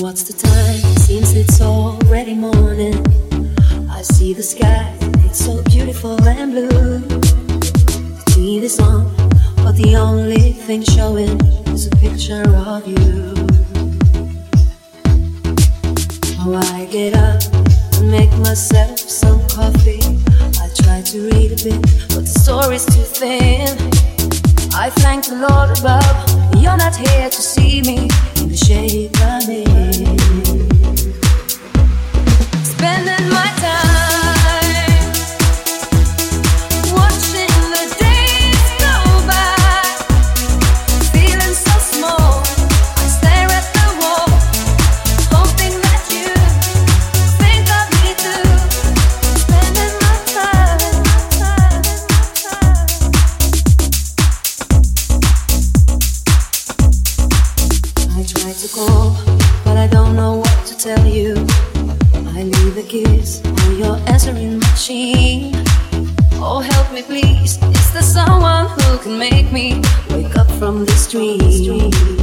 What's the time? Seems it's already morning. I see the sky, it's so beautiful and blue. The TV is on, but the only thing showing is a picture of you. Oh, I get up and make myself some coffee. I try to read a bit, but the story's too thin. I thank the Lord above, you're not here to see me in the shape I'm in. Spending my time watching the days go by, feeling so small. I stare at the wall, hoping that you think of me too. Spending my time. I try to call, but I don't know what to tell you. I leave a kiss on your answering machine. Oh, help me please, is there someone who can make me wake up from this dream?